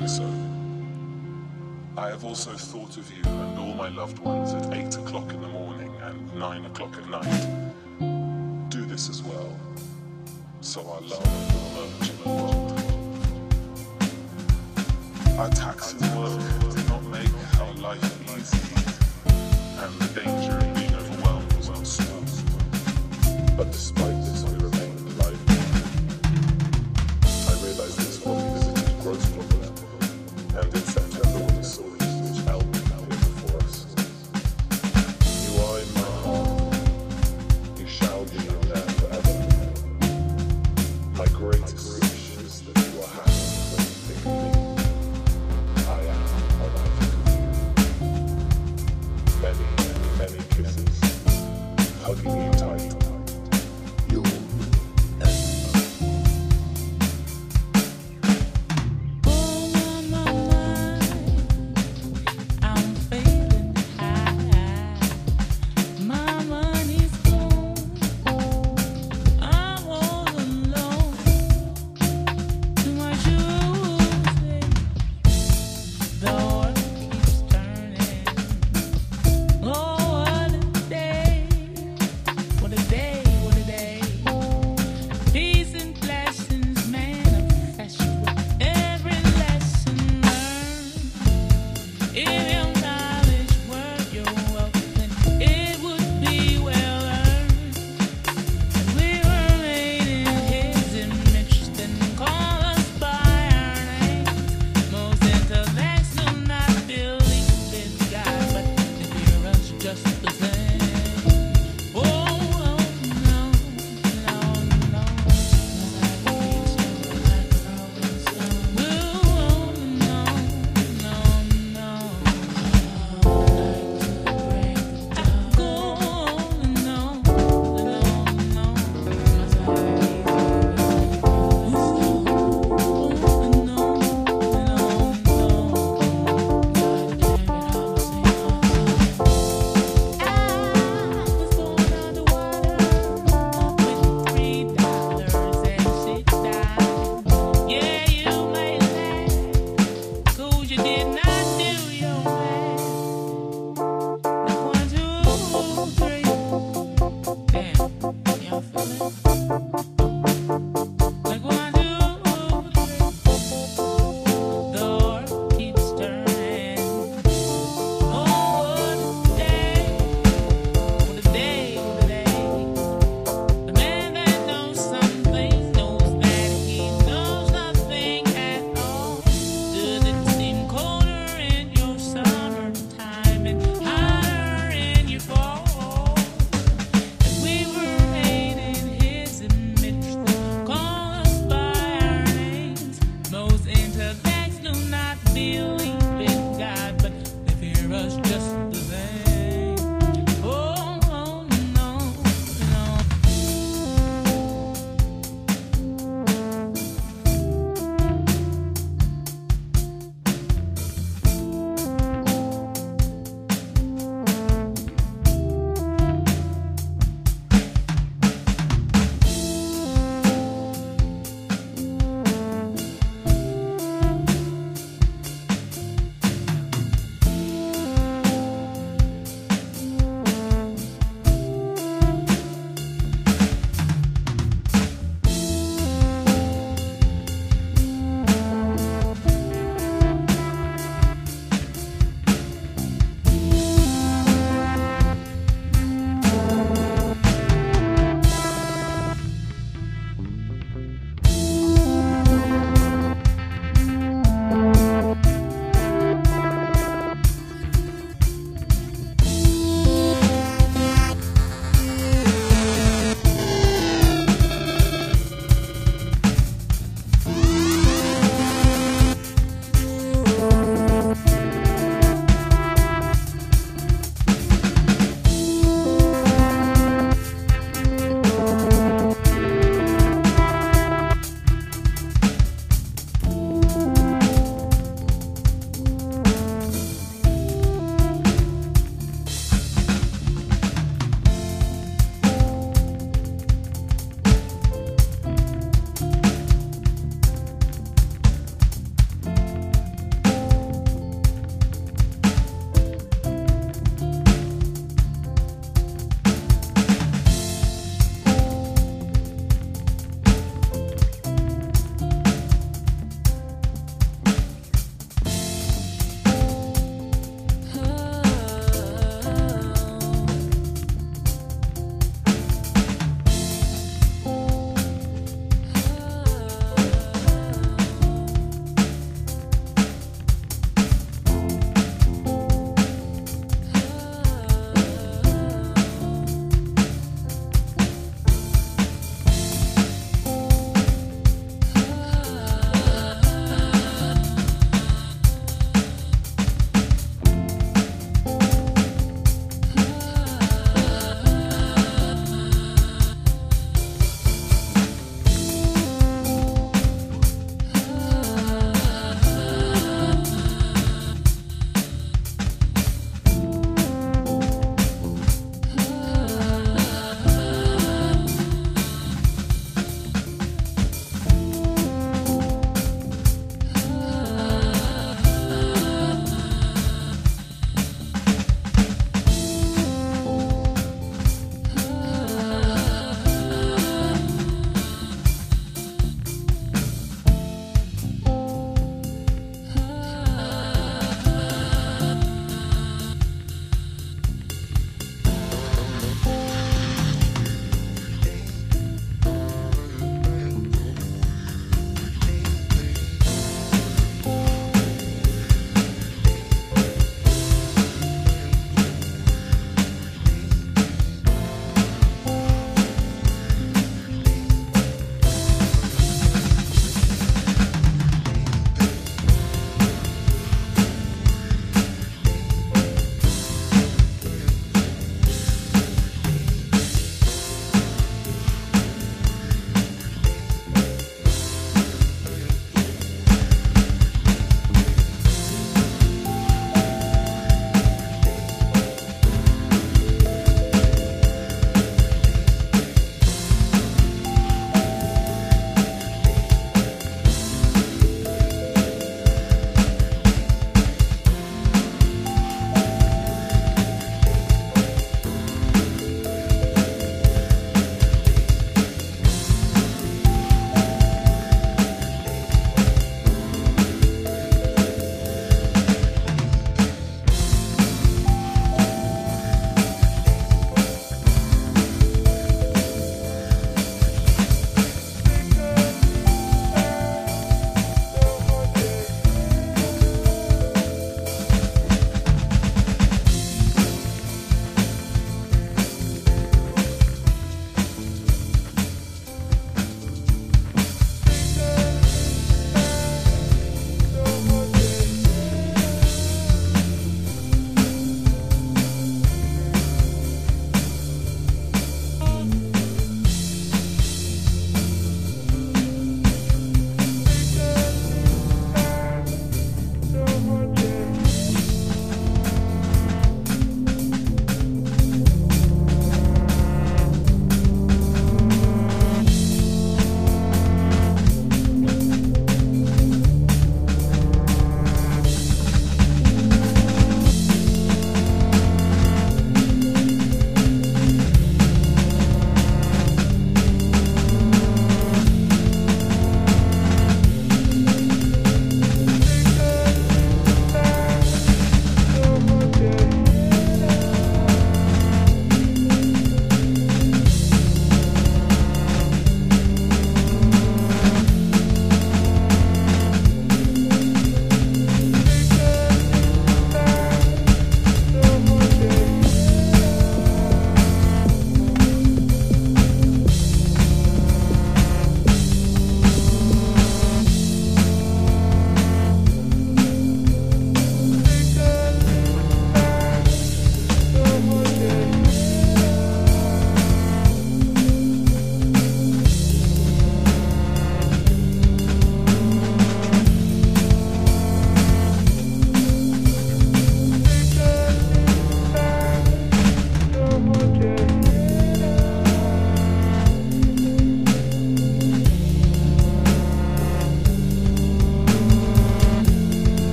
doing so, I have also thought of you and all my loved ones at 8 o'clock in the morning and 9 o'clock at night. Do this as well, so our love will emerge in the world. Our taxing work did not make our life easy, and the danger of being overwhelmed was not small. But despite this, we remained lively. I realized this when we visited Grossglockner, and in September when we saw the huge album appear before us. You are in my heart. You shall be in there forever. My greatest wish is that you are happy when you think of me. I am when I think of you. Many, many kisses, hugging you tight.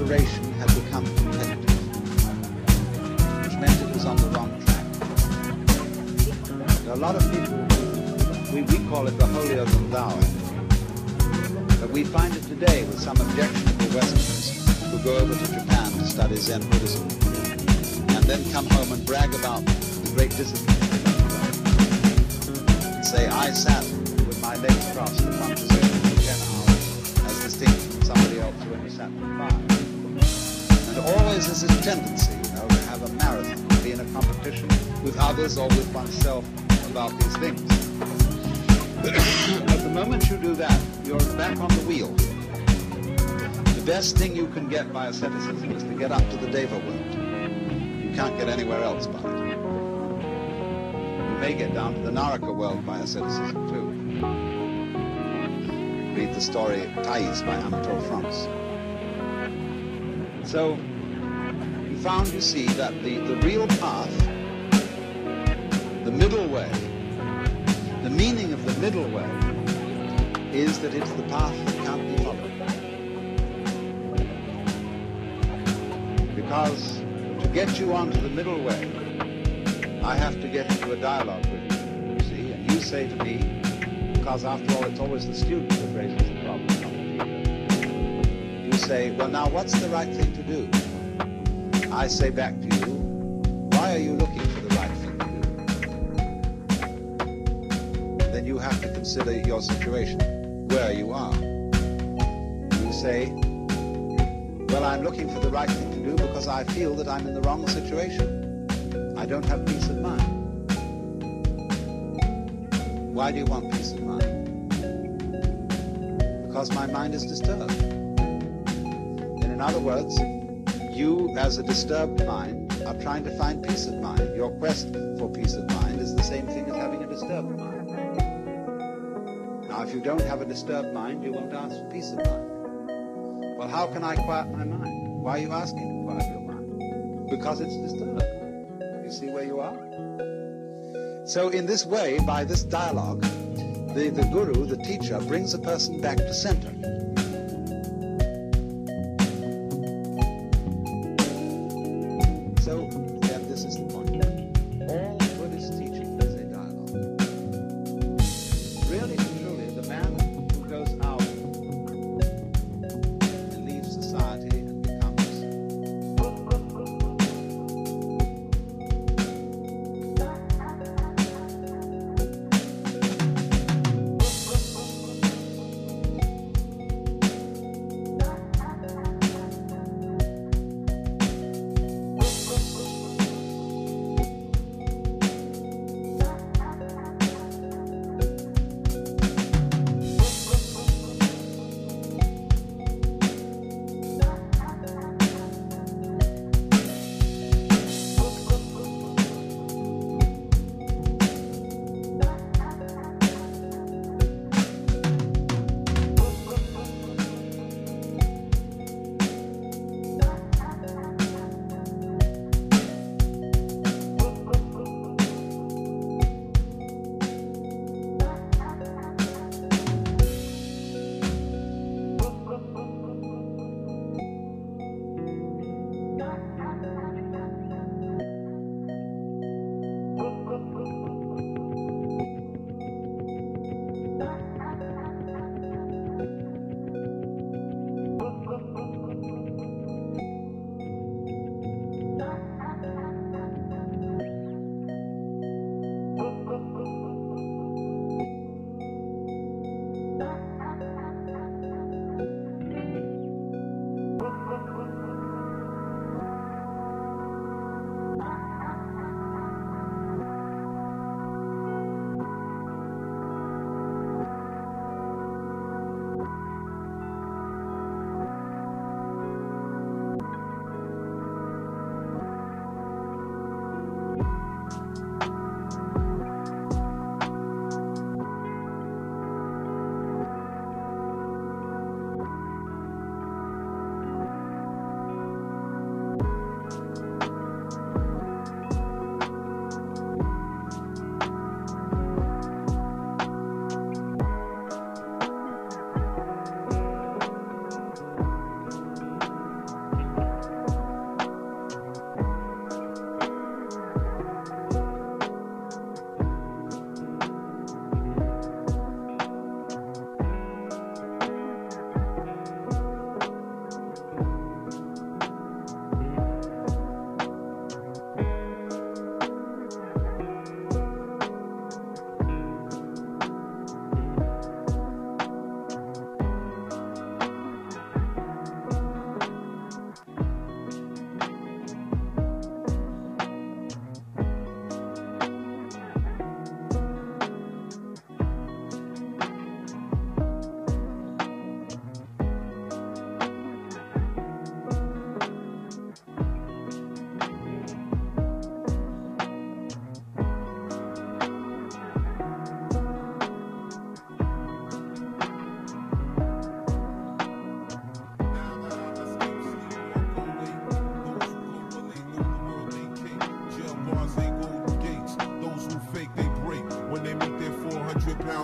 inspiration had become competitive, which meant it was on the wrong track. There are a lot of people, we call it the holier than thou attitude, but we find it today with some objectionable Westerners who go over to Japan to study Zen Buddhism and then come home and brag about the great discipline and say, I sat with my legs crossed in one position for 10 hours as distinct from somebody else who only sat for 5. And always there's this tendency, to have a marathon, to be in a competition with others or with oneself about these things. But the moment you do that, you're back on the wheel. The best thing you can get by asceticism is to get up to the Deva world. You can't get anywhere else by it. You may get down to the Naraka world by asceticism too. Read the story Thais by Anatole France. So you found, you see, that the real path, the middle way, the meaning of the middle way is that it's the path that can't be followed. Because to get you onto the middle way, I have to get into a dialogue with you see, and you say to me, because after all it's always the student that raises the problem, not the teacher. You say, well now what's the right thing to do? I say back to you, why are you looking for the right thing to do? Then you have to consider your situation, where you are. You say, well, I'm looking for the right thing to do because I feel that I'm in the wrong situation. I don't have peace of mind. Why do you want peace of mind? Because my mind is disturbed. And in other words, you, as a disturbed mind, are trying to find peace of mind. Your quest for peace of mind is the same thing as having a disturbed mind. Now, if you don't have a disturbed mind, you won't ask for peace of mind. Well, how can I quiet my mind? Why are you asking to quiet your mind? Because it's disturbed. You see where you are? So in this way, by this dialogue, the guru, the teacher, brings a person back to center. So, and this is the point. All Buddhist teaching is a dialogue. Really and truly, the man who goes out and leaves society and becomes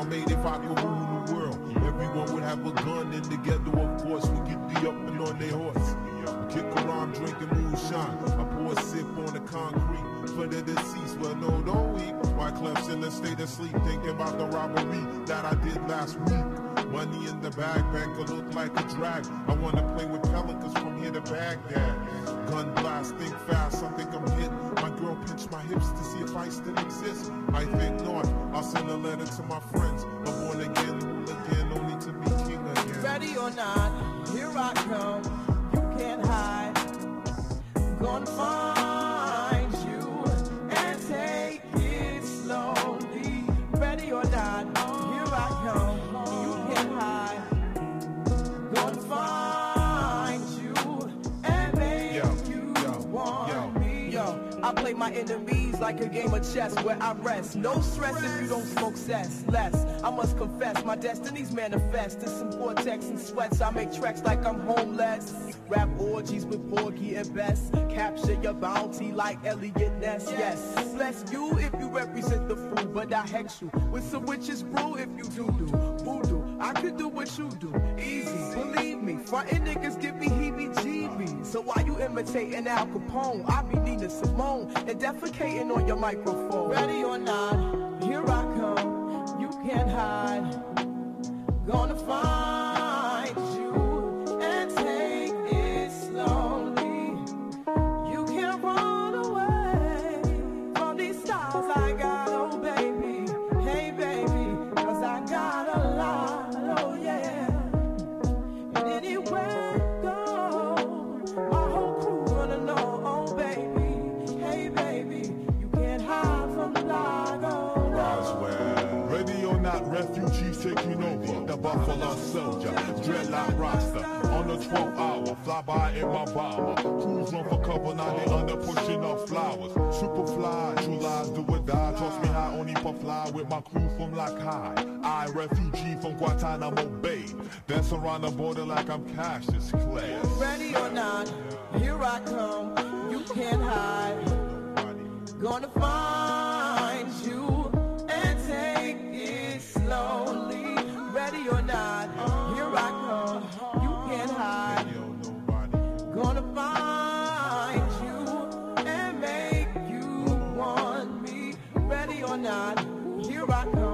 sound made if I could rule the world. Everyone would have a gun and together, of course, we get the up and on their horse. Kick around drinking moonshine. I pour a sip on the concrete for the deceased. Well, no, don't weep. Why Clef's in a state of sleep, thinking about the robbery that I did last week. Money in the bag, banker look like a drag. I wanna play with pelicans from here to Baghdad. Gun blast, think fast, I think I'm hit. My girl pinched my hips to see if I still exist. I think not. I'll send a letter to my friends. A born again, hooligan, only to be king again. Ready or not, here I come. You can't hide. Gonna find you and take it slowly. Ready or not, here I come. You can't hide. Gonna find you and make you want me. Yo, I play my enemies like a game of chess where I rest. No stress if you don't smoke cess. Less, I must confess, my destinies manifest in some vortex and sweats. I make tracks like I'm homeless. Rap orgies with Porgy and Bess. Capture your bounty like Elliot Ness. Yes, bless you if you represent the fool, but I hex you with some witches brew if you do voodoo. I could do what you do, easy, believe me. Frontin' niggas give me heebie-jeebies. So why you imitating Al Capone? I be Nina Simone and defecating on your microphone. Ready or not, here I come. You can't hide. Gonna find you and take it slowly. You can't run away from these stars I got, oh baby. Hey baby, 'cause I got a lot, oh yeah. And anywhere you go, my whole crew gonna know, oh baby. Hey baby, you can't hide from the block, oh. Roswell. Ready or not, refugees taking over. The Buffalo Soldier, dreadlock roster. On the 12th hour, fly by in my bomber. Crews run for cover, now they under pushing up flowers. Superfly, true lies do or die. Toss me high, only for fly with my crew from Lock High. I, refugee from Guantanamo Bay. Dance around the border like I'm Cassius Clay. Ready or not, here I come. You can't hide. Gonna find you and take it slowly. Ready or not, here I come. You can't hide. Gonna find you and make you want me. Ready or not, here I come.